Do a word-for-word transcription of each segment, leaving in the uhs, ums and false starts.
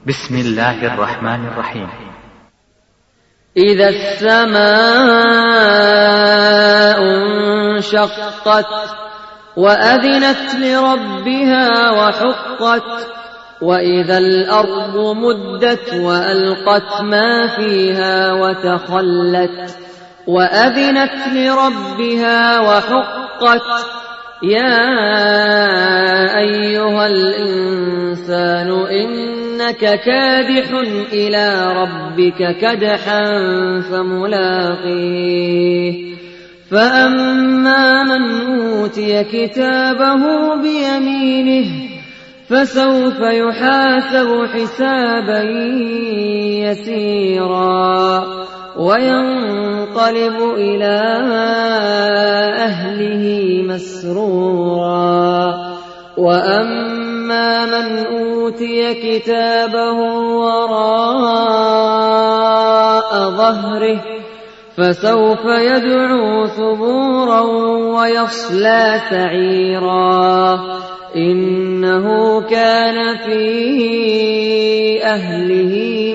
بسم الله الرحمن الرحيم. إذا السماء انشقت وأذنت لربها وحقت وإذا الأرض مدت وألقت ما فيها وتخلت وأذنت لربها وحقت يا أيها الإنسان إنك كادح إلى ربك كدحا فملاقيه فأما من أوتي كتابه بيمينه فسوف يحاسب حسابا يسيرا وينقلب إلى أهله مسرورا وأما من أوتي كتابه وراء ظهره فسوف يدعو ثبورا ويصلى سعيرا إنه كان في أهله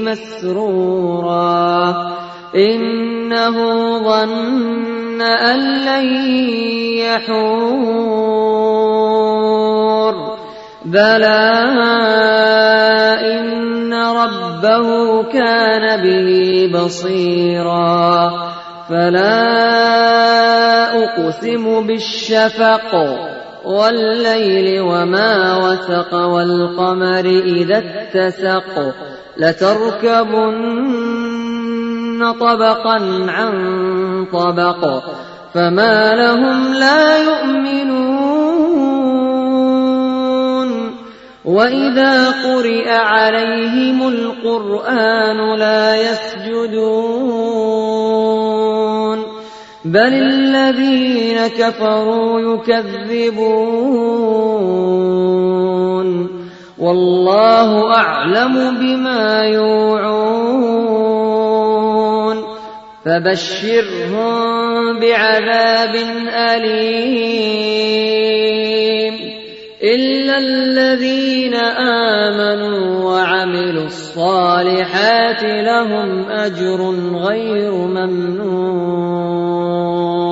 مسرورا إنه ظن أن لن يحور بلى إن ربه كان به بصيرا فلا أقسم بالشفق والليل وما وسق والقمر إذا اتسق لتركبن طبقا عن طبق فما لهم لا يؤمنون وإذا قرئ عليهم القرآن لا يسجدون بل الذين كفروا يكذبون والله أعلم بما يوعون فبشرهم بعذاب أليم إلا الذين آمنوا وعملوا الصالحات لهم أجر غير ممنون.